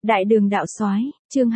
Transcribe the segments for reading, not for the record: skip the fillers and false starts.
Đại đường đạo soái, chương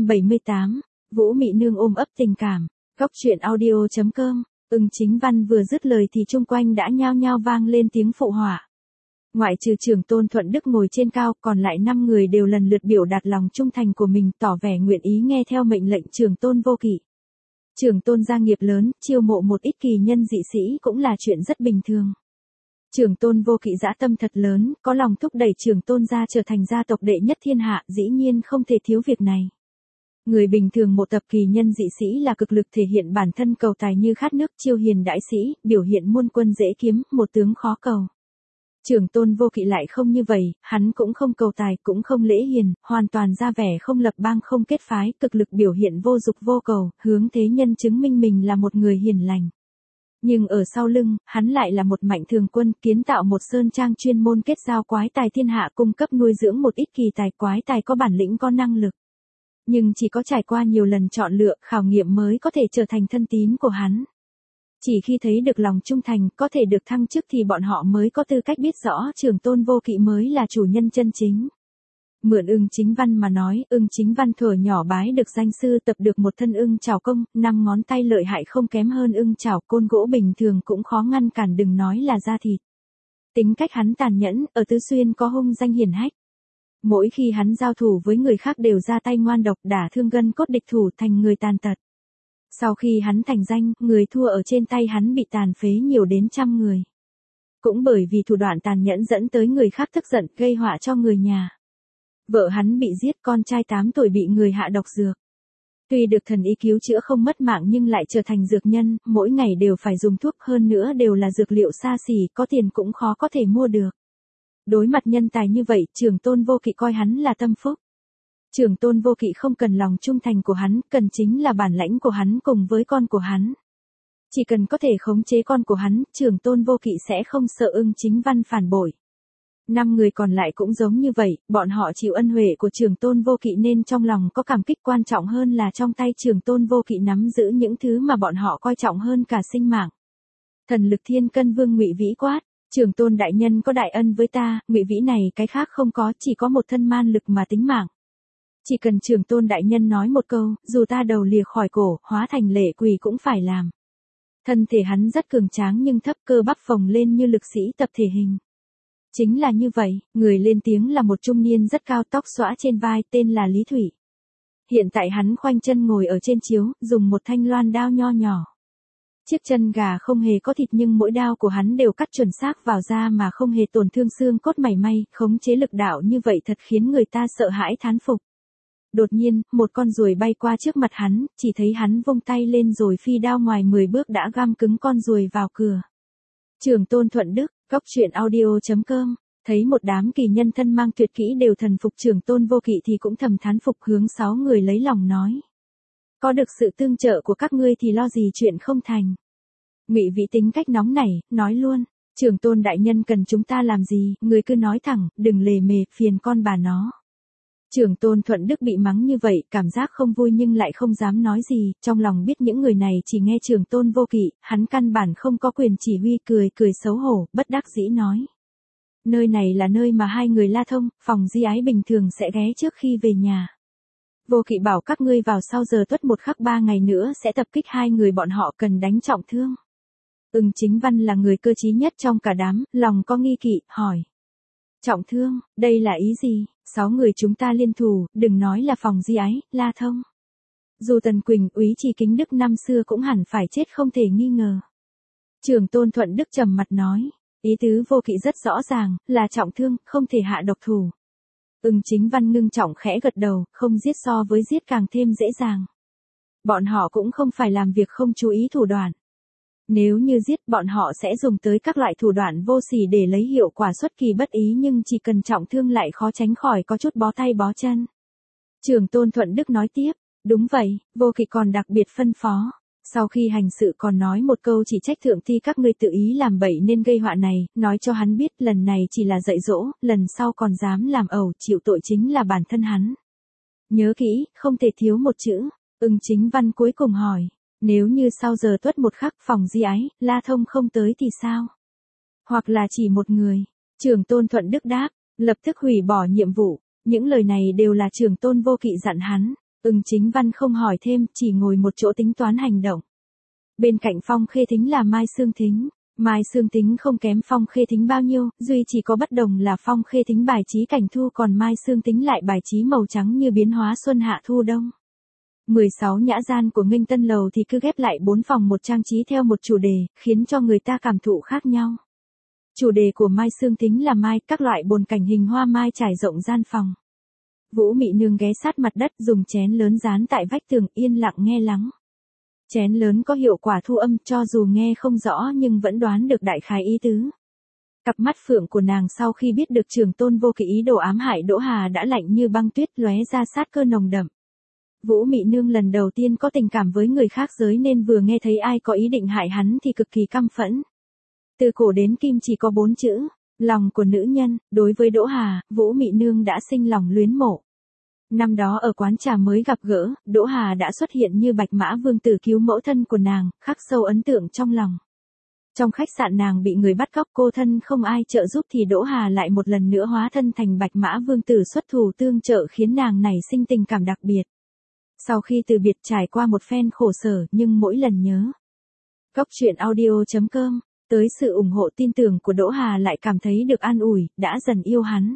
278, Vũ Mị Nương ôm ấp tình cảm, Góc truyện audio.com. Chính Văn vừa dứt lời thì chung quanh đã nhao nhao vang lên tiếng phụ họa. Ngoại trừ Trưởng Tôn Thuận Đức ngồi trên cao, còn lại 5 người đều lần lượt biểu đạt lòng trung thành của mình, tỏ vẻ nguyện ý nghe theo mệnh lệnh Trưởng Tôn Vô Kỵ. Trưởng Tôn gia nghiệp lớn, chiêu mộ một ít kỳ nhân dị sĩ cũng là chuyện rất bình thường. Trưởng Tôn Vô Kỵ dã tâm thật lớn, có lòng thúc đẩy Trưởng Tôn gia trở thành gia tộc đệ nhất thiên hạ, dĩ nhiên không thể thiếu việc này. Người bình thường một tập kỳ nhân dị sĩ là cực lực thể hiện bản thân cầu tài như khát nước, chiêu hiền đãi sĩ, biểu hiện muôn quân dễ kiếm, một tướng khó cầu. Trưởng Tôn Vô Kỵ lại không như vậy, hắn cũng không cầu tài, cũng không lễ hiền, hoàn toàn ra vẻ không lập bang không kết phái, cực lực biểu hiện vô dục vô cầu, hướng thế nhân chứng minh mình là một người hiền lành. Nhưng ở sau lưng, hắn lại là một mạnh thường quân, kiến tạo một sơn trang chuyên môn kết giao quái tài thiên hạ, cung cấp nuôi dưỡng một ít kỳ tài, quái tài có bản lĩnh có năng lực. Nhưng chỉ có trải qua nhiều lần chọn lựa, khảo nghiệm mới có thể trở thành thân tín của hắn. Chỉ khi thấy được lòng trung thành, có thể được thăng chức thì bọn họ mới có tư cách biết rõ Trưởng Tôn Vô Kỵ mới là chủ nhân chân chính. Mượn Chính Văn mà nói, Chính Văn thuở nhỏ bái được danh sư, tập được một thân chảo công, 5 ngón tay lợi hại không kém hơn chảo côn gỗ bình thường cũng khó ngăn cản, đừng nói là da thịt. Tính cách hắn tàn nhẫn, ở Tứ Xuyên có hung danh hiển hách. Mỗi khi hắn giao thủ với người khác đều ra tay ngoan độc, đả thương gân cốt địch thủ, thành người tàn tật. Sau khi hắn thành danh, người thua ở trên tay hắn bị tàn phế nhiều đến 100 người. Cũng bởi vì thủ đoạn tàn nhẫn dẫn tới người khác tức giận, gây họa cho người nhà. Vợ hắn bị giết, con trai 8 tuổi bị người hạ độc dược. Tuy được thần y cứu chữa không mất mạng nhưng lại trở thành dược nhân, mỗi ngày đều phải dùng thuốc, hơn nữa đều là dược liệu xa xỉ, có tiền cũng khó có thể mua được. Đối mặt nhân tài như vậy, Trưởng Tôn Vô Kỵ coi hắn là tâm phúc. Trưởng Tôn Vô Kỵ không cần lòng trung thành của hắn, cần chính là bản lãnh của hắn cùng với con của hắn. Chỉ cần có thể khống chế con của hắn, Trưởng Tôn Vô Kỵ sẽ không sợ Chính Văn phản bội. 5 người còn lại cũng giống như vậy, bọn họ chịu ân huệ của Trưởng Tôn Vô Kỵ nên trong lòng có cảm kích, quan trọng hơn là trong tay Trưởng Tôn Vô Kỵ nắm giữ những thứ mà bọn họ coi trọng hơn cả sinh mạng. Thần lực Thiên Cân Vương Ngụy Vĩ quát, Trưởng Tôn đại nhân có đại ân với ta, Ngụy Vĩ này cái khác không có, chỉ có một thân man lực mà tính mạng. Chỉ cần Trưởng Tôn đại nhân nói một câu, dù ta đầu lìa khỏi cổ, hóa thành lệ quỷ cũng phải làm. Thân thể hắn rất cường tráng nhưng thấp, cơ bắp phồng lên như lực sĩ tập thể hình. Chính là như vậy, người lên tiếng là một trung niên rất cao, tóc xõa trên vai, tên là Lý Thủy. Hiện tại hắn khoanh chân ngồi ở trên chiếu, dùng một thanh loan đao nho nhỏ. Chiếc chân gà không hề có thịt nhưng mỗi đao của hắn đều cắt chuẩn xác vào da mà không hề tổn thương xương cốt mảy may, khống chế lực đạo như vậy thật khiến người ta sợ hãi thán phục. Đột nhiên, một con ruồi bay qua trước mặt hắn, chỉ thấy hắn vung tay lên rồi phi đao ngoài 10 bước đã găm cứng con ruồi vào cửa. Trưởng Tôn Thuận Đức, Góc truyện audio.com, thấy một đám kỳ nhân thân mang tuyệt kỹ đều thần phục Trưởng Tôn Vô Kỵ thì cũng thầm thán phục, hướng 6 người lấy lòng nói. Có được sự tương trợ của các ngươi thì lo gì chuyện không thành. Ngụy Vĩ tính cách nóng nảy, nói luôn, Trưởng Tôn đại nhân cần chúng ta làm gì, người cứ nói thẳng, đừng lề mề, phiền con bà nó. Trưởng Tôn Thuận Đức bị mắng như vậy, cảm giác không vui nhưng lại không dám nói gì, trong lòng biết những người này chỉ nghe Trưởng Tôn Vô Kỵ, hắn căn bản không có quyền chỉ huy, cười xấu hổ, bất đắc dĩ nói. Nơi này là nơi mà 2 người La Thông, Phòng Di Ái bình thường sẽ ghé trước khi về nhà. Vô Kỵ bảo các ngươi vào sau giờ tuất 1 khắc 3 ngày nữa sẽ tập kích 2 người bọn họ, cần đánh trọng thương. Chính Văn là người cơ trí nhất trong cả đám, lòng có nghi kỵ, hỏi. Trọng thương, đây là ý gì? 6 người chúng ta liên thủ, đừng nói là Phòng Di Ái, La Thông. Dù Tần Quỳnh, Úy Trì Kính Đức năm xưa cũng hẳn phải chết không thể nghi ngờ. Trưởng Tôn Thuận Đức trầm mặt nói, ý tứ Vô Kỵ rất rõ ràng, là trọng thương, không thể hạ độc thủ. Chính Văn ngưng trọng khẽ gật đầu, không giết so với giết càng thêm dễ dàng. Bọn họ cũng không phải làm việc không chú ý thủ đoạn. Nếu như giết, bọn họ sẽ dùng tới các loại thủ đoạn vô sỉ để lấy hiệu quả xuất kỳ bất ý, nhưng chỉ cần trọng thương lại khó tránh khỏi có chút bó tay bó chân. Trưởng Tôn Thuận Đức nói tiếp, đúng vậy, Vô Kỵ còn đặc biệt phân phó. Sau khi hành sự còn nói một câu, chỉ trách thượng thi các ngươi tự ý làm bậy nên gây họa này, nói cho hắn biết lần này chỉ là dạy dỗ, lần sau còn dám làm ẩu, chịu tội chính là bản thân hắn. Nhớ kỹ, không thể thiếu một chữ. Chính Văn cuối cùng hỏi. Nếu như sau giờ tuất 1 khắc Phòng Di Ái, La Thông không tới thì sao? Hoặc là chỉ một người? Trưởng Tôn Thuận Đức đáp, lập tức hủy bỏ nhiệm vụ. Những lời này đều là Trường Tôn Vô Kỵ dặn hắn. Chính Văn không hỏi thêm, chỉ ngồi một chỗ tính toán hành động. Bên cạnh Phong Khê Thính là Mai Xương Thính. Mai Xương Thính không kém Phong Khê Thính bao nhiêu, duy chỉ có bất đồng là Phong Khê Thính bài trí cảnh thu, còn Mai Xương Thính lại bài trí màu trắng như biến hóa xuân hạ thu đông. 16 nhã gian của Nghênh Tân Lầu thì cứ ghép lại 4 phòng một trang trí theo một chủ đề, khiến cho người ta cảm thụ khác nhau. Chủ đề của Mai Xương Thính là mai, các loại bồn cảnh hình hoa mai trải rộng gian phòng. Vũ Mị Nương ghé sát mặt đất, dùng chén lớn dán tại vách tường, yên lặng nghe lắng. Chén lớn có hiệu quả thu âm, cho dù nghe không rõ nhưng vẫn đoán được đại khái ý tứ. Cặp mắt phượng của nàng sau khi biết được Trường Tôn Vô Kỵ ý đồ ám hại Đỗ Hà đã lạnh như băng tuyết, lóe ra sát cơ nồng đậm. Vũ Mị Nương lần đầu tiên có tình cảm với người khác giới nên vừa nghe thấy ai có ý định hại hắn thì cực kỳ căm phẫn. Từ cổ đến kim chỉ có 4 chữ, lòng của nữ nhân. Đối với Đỗ Hà, Vũ Mị Nương đã sinh lòng luyến mộ. Năm đó ở quán trà mới gặp gỡ, Đỗ Hà đã xuất hiện như Bạch Mã Vương tử cứu mẫu thân của nàng, khắc sâu ấn tượng trong lòng. Trong khách sạn nàng bị người bắt cóc, cô thân không ai trợ giúp thì Đỗ Hà lại một lần nữa hóa thân thành Bạch Mã Vương tử xuất thủ tương trợ, khiến nàng nảy sinh tình cảm đặc biệt. Sau khi từ biệt trải qua một phen khổ sở, nhưng mỗi lần nhớ Cốc Truyện Audio.com tới sự ủng hộ tin tưởng của Đỗ Hà lại cảm thấy được an ủi, đã dần yêu hắn.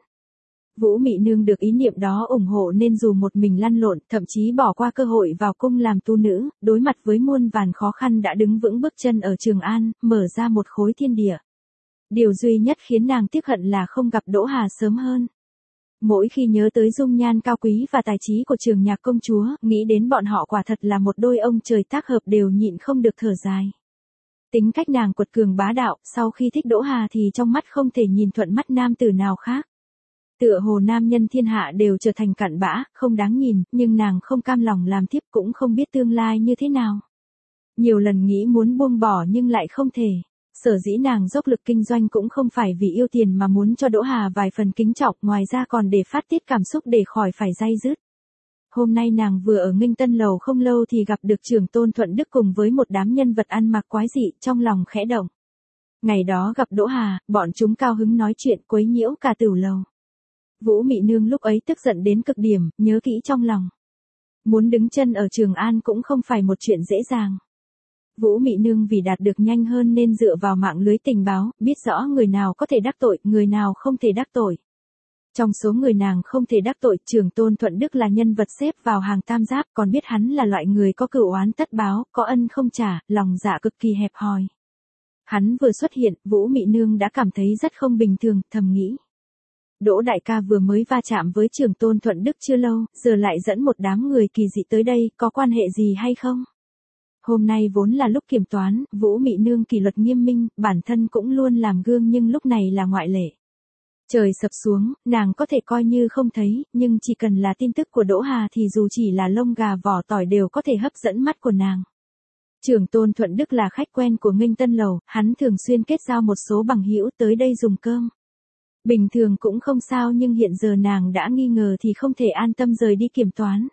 Vũ Mị Nương được ý niệm đó ủng hộ nên dù một mình lăn lộn, thậm chí bỏ qua cơ hội vào cung làm tu nữ, đối mặt với muôn vàn khó khăn đã đứng vững bước chân ở Trường An, mở ra một khối thiên địa. Điều duy nhất khiến nàng tiếc hận là không gặp Đỗ Hà sớm hơn. Mỗi khi nhớ tới dung nhan cao quý và tài trí của Trường Nhạc công chúa, nghĩ đến bọn họ quả thật là một đôi ông trời tác hợp, đều nhịn không được thở dài. Tính cách nàng quật cường bá đạo, sau khi thích Đỗ Hà thì trong mắt không thể nhìn thuận mắt nam tử nào khác. Tựa hồ nam nhân thiên hạ đều trở thành cặn bã, không đáng nhìn, nhưng nàng không cam lòng làm thiếp, cũng không biết tương lai như thế nào. Nhiều lần nghĩ muốn buông bỏ nhưng lại không thể. Sở dĩ nàng dốc lực kinh doanh cũng không phải vì yêu tiền mà muốn cho Đỗ Hà vài phần kính trọng, ngoài ra còn để phát tiết cảm xúc để khỏi phải day dứt. Hôm nay nàng vừa ở Nghênh Tân Lầu không lâu thì gặp được Trường Tôn Thuận Đức cùng với một đám nhân vật ăn mặc quái dị, trong lòng khẽ động. Ngày đó gặp Đỗ Hà, bọn chúng cao hứng nói chuyện quấy nhiễu cả tửu lầu. Vũ Mị Nương lúc ấy tức giận đến cực điểm, nhớ kỹ trong lòng. Muốn đứng chân ở Trường An cũng không phải một chuyện dễ dàng. Vũ Mị Nương vì đạt được nhanh hơn nên dựa vào mạng lưới tình báo, biết rõ người nào có thể đắc tội, người nào không thể đắc tội. Trong số người nàng không thể đắc tội, Trường Tôn Thuận Đức là nhân vật xếp vào hàng tam giáp, còn biết hắn là loại người có cửu oán tất báo, có ân không trả, lòng dạ cực kỳ hẹp hòi. Hắn vừa xuất hiện, Vũ Mị Nương đã cảm thấy rất không bình thường, thầm nghĩ. Đỗ đại ca vừa mới va chạm với Trường Tôn Thuận Đức chưa lâu, giờ lại dẫn một đám người kỳ dị tới đây, có quan hệ gì hay không? Hôm nay vốn là lúc kiểm toán, Vũ Mị Nương kỷ luật nghiêm minh, bản thân cũng luôn làm gương nhưng lúc này là ngoại lệ. Trời sập xuống, nàng có thể coi như không thấy, nhưng chỉ cần là tin tức của Đỗ Hà thì dù chỉ là lông gà vỏ tỏi đều có thể hấp dẫn mắt của nàng. Trường Tôn Thuận Đức là khách quen của Nghênh Tân Lầu, hắn thường xuyên kết giao một số bằng hữu tới đây dùng cơm. Bình thường cũng không sao nhưng hiện giờ nàng đã nghi ngờ thì không thể an tâm rời đi kiểm toán.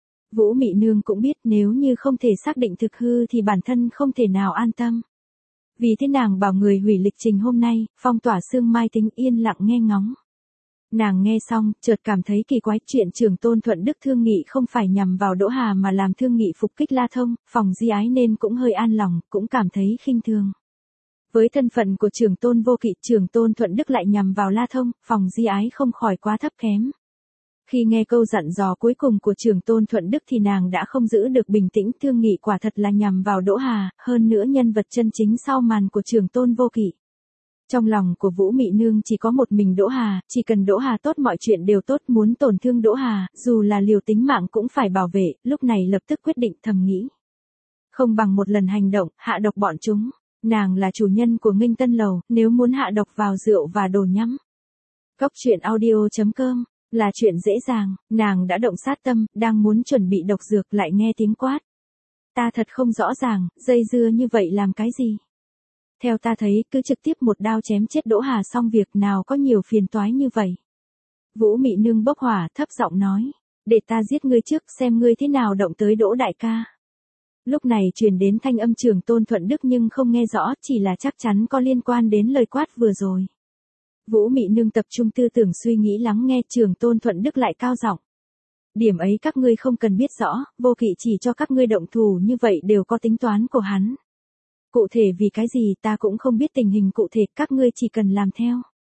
Vũ Mị Nương cũng biết nếu như không thể xác định thực hư thì bản thân không thể nào an tâm. Vì thế nàng bảo người hủy lịch trình hôm nay, phong tỏa Sương Mai Tính yên lặng nghe ngóng. Nàng nghe xong, chợt cảm thấy kỳ quái, chuyện Trường Tôn Thuận Đức thương nghị không phải nhằm vào Đỗ Hà mà làm thương nghị phục kích La Thông, phòng Di Ái nên cũng hơi an lòng, cũng cảm thấy khinh thường. Với thân phận của Trường Tôn Vô Kỵ, Trường Tôn Thuận Đức lại nhằm vào La Thông, phòng Di Ái không khỏi quá thấp kém. Khi nghe câu dặn dò cuối cùng của Trường Tôn Thuận Đức thì nàng đã không giữ được bình tĩnh, thương nghị quả thật là nhằm vào Đỗ Hà, hơn nữa nhân vật chân chính sau màn của Trường Tôn Vô Kỵ. Trong lòng của Vũ Mị Nương chỉ có một mình Đỗ Hà, chỉ cần Đỗ Hà tốt mọi chuyện đều tốt, muốn tổn thương Đỗ Hà, dù là liều tính mạng cũng phải bảo vệ, lúc này lập tức quyết định thầm nghĩ. Không bằng một lần hành động, hạ độc bọn chúng. Nàng là chủ nhân của Nghênh Tân Lầu, nếu muốn hạ độc vào rượu và đồ nhắm. Cốc Truyện Audio.com là chuyện dễ dàng, nàng đã động sát tâm, đang muốn chuẩn bị độc dược lại nghe tiếng quát. Ta thật không rõ ràng, dây dưa như vậy làm cái gì? Theo ta thấy, cứ trực tiếp một đao chém chết Đỗ Hà xong việc, nào có nhiều phiền toái như vậy. Vũ Mị Nương bốc hỏa, thấp giọng nói, để ta giết ngươi trước, xem ngươi thế nào động tới Đỗ đại ca. Lúc này truyền đến thanh âm Trường Tôn Thuận Đức nhưng không nghe rõ, chỉ là chắc chắn có liên quan đến lời quát vừa rồi. Vũ Mị Nương tập trung tư tưởng suy nghĩ lắng nghe, Trường Tôn Thuận Đức lại cao giọng. Điểm ấy các ngươi không cần biết rõ, Vô Kỵ chỉ cho các ngươi động thủ như vậy đều có tính toán của hắn. Cụ thể vì cái gì ta cũng không biết tình hình cụ thể, các ngươi chỉ cần làm theo.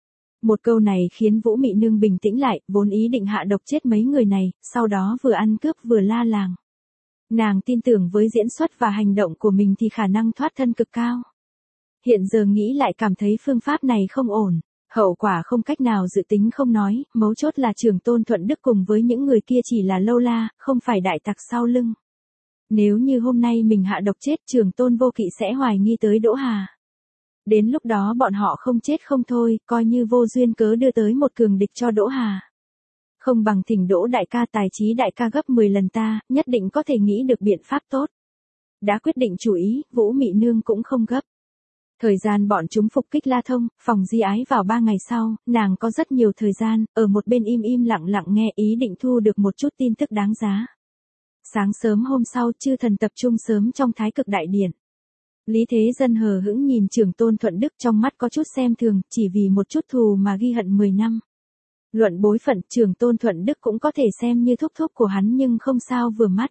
Một câu này khiến Vũ Mị Nương bình tĩnh lại, vốn ý định hạ độc chết mấy người này, sau đó vừa ăn cướp vừa la làng. Nàng tin tưởng với diễn xuất và hành động của mình thì khả năng thoát thân cực cao. Hiện giờ nghĩ lại cảm thấy phương pháp này không ổn, hậu quả không cách nào dự tính không nói, mấu chốt là Trường Tôn Thuận Đức cùng với những người kia chỉ là lâu la, không phải đại tặc sau lưng. Nếu như hôm nay mình hạ độc chết, Trường Tôn Vô Kỵ sẽ hoài nghi tới Đỗ Hà. Đến lúc đó bọn họ không chết không thôi, coi như vô duyên cớ đưa tới một cường địch cho Đỗ Hà. Không bằng thỉnh Đỗ đại ca tài trí đại ca gấp 10 lần ta, nhất định có thể nghĩ được biện pháp tốt. Đã quyết định chủ ý, Vũ Mị Nương cũng không gấp. Thời gian bọn chúng phục kích La Thông, phòng Di Ái vào 3 ngày sau, nàng có rất nhiều thời gian, ở một bên im lặng nghe ý định thu được một chút tin tức đáng giá. Sáng sớm hôm sau, chư thần tập trung sớm trong Thái Cực Đại Điện. Lý Thế Dân hờ hững nhìn Trường Tôn Thuận Đức, trong mắt có chút xem thường, chỉ vì một chút thù mà ghi hận 10 năm. Luận bối phận, Trường Tôn Thuận Đức cũng có thể xem như thúc của hắn nhưng không sao vừa mắt.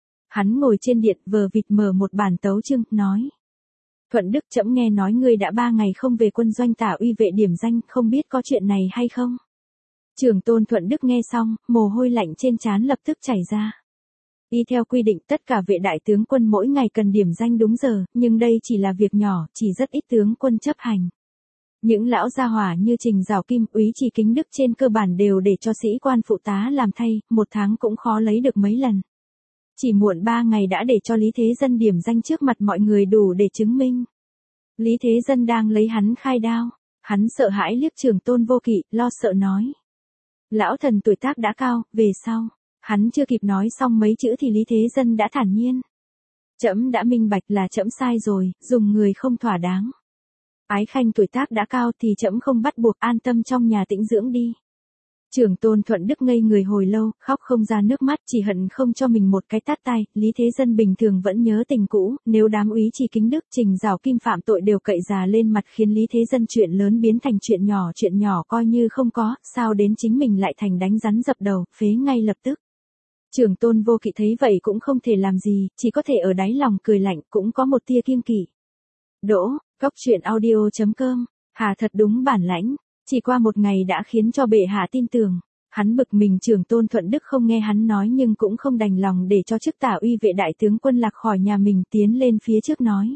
Hắn ngồi trên điện vờ vịt mở một bản tấu chương, nói. Thuận Đức, trẫm nghe nói ngươi đã 3 ngày không về quân doanh Tả Uy vệ điểm danh, không biết có chuyện này hay không? Trường Tôn Thuận Đức nghe xong, mồ hôi lạnh trên trán lập tức chảy ra. Y theo quy định tất cả vệ đại tướng quân mỗi ngày cần điểm danh đúng giờ, nhưng đây chỉ là việc nhỏ, chỉ rất ít tướng quân chấp hành. Những lão gia hỏa như Trình Giảo Kim, Úy Trì Kính Đức trên cơ bản đều để cho sĩ quan phụ tá làm thay, 1 tháng cũng khó lấy được mấy lần. Chỉ muộn 3 ngày đã để cho Lý Thế Dân điểm danh trước mặt mọi người đủ để chứng minh. Lý Thế Dân đang lấy hắn khai đao, hắn sợ hãi liếc Trường Tôn Vô Kỵ, lo sợ nói. Lão thần tuổi tác đã cao, về sau. Hắn chưa kịp nói xong mấy chữ thì Lý Thế Dân đã thản nhiên. Trẫm đã minh bạch là trẫm sai rồi, dùng người không thỏa đáng. Ái Khanh tuổi tác đã cao thì trẫm không bắt buộc, an tâm trong nhà tĩnh dưỡng đi. Trường Tôn Thuận Đức ngây người hồi lâu, khóc không ra nước mắt, chỉ hận không cho mình một cái tát tay. Lý Thế Dân bình thường vẫn nhớ tình cũ, nếu đám Úy Trì Kính Đức, Trình Giảo Kim phạm tội đều cậy già lên mặt khiến Lý Thế Dân chuyện lớn biến thành chuyện nhỏ coi như không có, sao đến chính mình lại thành đánh rắn dập đầu, phế ngay lập tức. Trường Tôn Vô Kỵ thấy vậy cũng không thể làm gì, chỉ có thể ở đáy lòng cười lạnh, cũng có một tia kiêng kỵ. Đỗ, Cốc.audio.com, Hà thật đúng bản lãnh, chỉ qua 1 ngày đã khiến cho bệ hạ tin tưởng. Hắn bực mình Trường Tôn Thuận Đức không nghe hắn nói nhưng cũng không đành lòng để cho chức Tả Uy vệ đại tướng quân lạc khỏi nhà mình, tiến lên phía trước nói.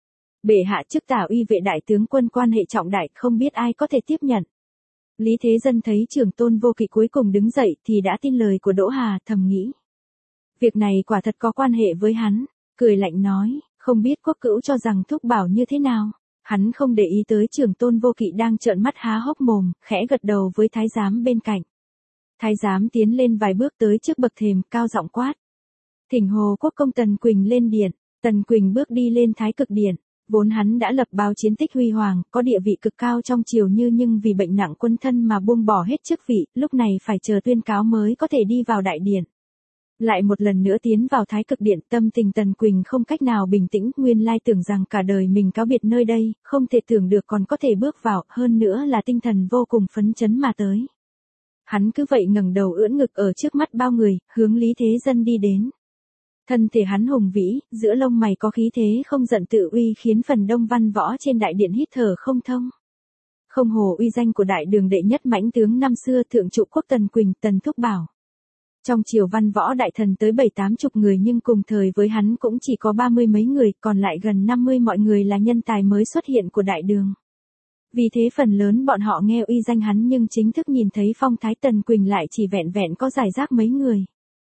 Bệ hạ, chức Tả Uy vệ đại tướng quân quan hệ trọng đại, không biết ai có thể tiếp nhận. Lý Thế Dân thấy Trường Tôn Vô Kỵ cuối cùng đứng dậy thì đã tin lời của Đỗ Hà, thầm nghĩ. Việc này quả thật có quan hệ với hắn, cười lạnh nói, không biết Quốc Cữu cho rằng thúc bảo như thế nào. Hắn không để ý tới Trường Tôn Vô Kỵ đang trợn mắt há hốc mồm, khẽ gật đầu với thái giám bên cạnh. Thái giám tiến lên vài bước tới trước bậc thềm, cao giọng quát. Thỉnh Hồ Quốc công Tần Quỳnh lên điện. Tần Quỳnh bước đi lên Thái Cực Điện. Vốn hắn đã lập báo chiến tích huy hoàng, có địa vị cực cao trong triều nhưng vì bệnh nặng quân thân mà buông bỏ hết chức vị, lúc này phải chờ tuyên cáo mới có thể đi vào đại điện. Lại một lần nữa tiến vào Thái Cực Điện, tâm tình Tần Quỳnh không cách nào bình tĩnh, nguyên lai tưởng rằng cả đời mình cáo biệt nơi đây, không thể tưởng được còn có thể bước vào, hơn nữa là tinh thần vô cùng phấn chấn mà tới. Hắn cứ vậy ngẩng đầu ưỡn ngực ở trước mắt bao người, hướng Lý Thế Dân đi đến. Thân thể hắn hùng vĩ, giữa lông mày có khí thế không giận tự uy khiến phần đông văn võ trên đại điện hít thở không thông. Không hồ uy danh của đại đường đệ nhất mãnh tướng năm xưa thượng trụ quốc Tần Quỳnh, Tần Thúc Bảo. Trong triều văn võ đại thần tới 7-80 người nhưng cùng thời với hắn cũng chỉ có 30 mấy người, còn lại gần 50 mọi người là nhân tài mới xuất hiện của đại đường. Vì thế phần lớn bọn họ nghe uy danh hắn nhưng chính thức nhìn thấy phong thái Tần Quỳnh lại chỉ vẹn vẹn có giải rác mấy người.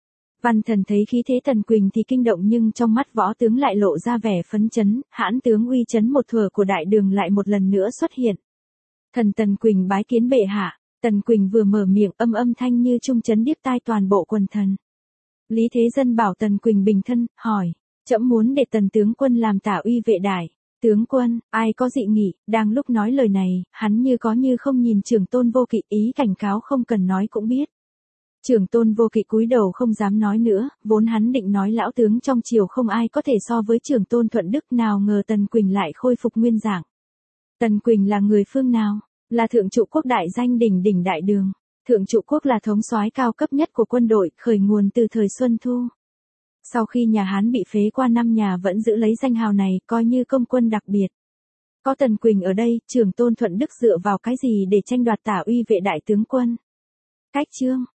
Văn thần thấy khí thế Tần Quỳnh thì kinh động nhưng trong mắt võ tướng lại lộ ra vẻ phấn chấn, hãn tướng uy chấn một thuở của đại đường lại một lần nữa xuất hiện. Thần Tần Quỳnh bái kiến bệ hạ. Tần Quỳnh vừa mở miệng âm thanh như trung chấn điếc tai toàn bộ quần thần. Lý Thế Dân bảo Tần Quỳnh bình thân, hỏi, trẫm muốn để Tần tướng quân làm Tả Uy vệ đại. Tướng quân, ai có dị nghị, đang lúc nói lời này, hắn như có như không nhìn Trường Tôn Vô Kỵ, ý cảnh cáo không cần nói cũng biết. Trường Tôn Vô Kỵ cúi đầu không dám nói nữa, vốn hắn định nói lão tướng trong triều không ai có thể so với Trường Tôn Thuận Đức, nào ngờ Tần Quỳnh lại khôi phục nguyên dạng. Tần Quỳnh là người phương nào? là thượng trụ quốc đại danh đỉnh đỉnh đại đường. Thượng trụ quốc là thống soái cao cấp nhất của quân đội, khởi nguồn từ thời Xuân Thu. Sau khi nhà Hán bị phế qua năm nhà vẫn giữ lấy danh hào này, coi như công quân đặc biệt. Có Tần Quỳnh ở đây, Trường Tôn Thuận Đức dựa vào cái gì để tranh đoạt tả uy vệ đại tướng quân? Cách chương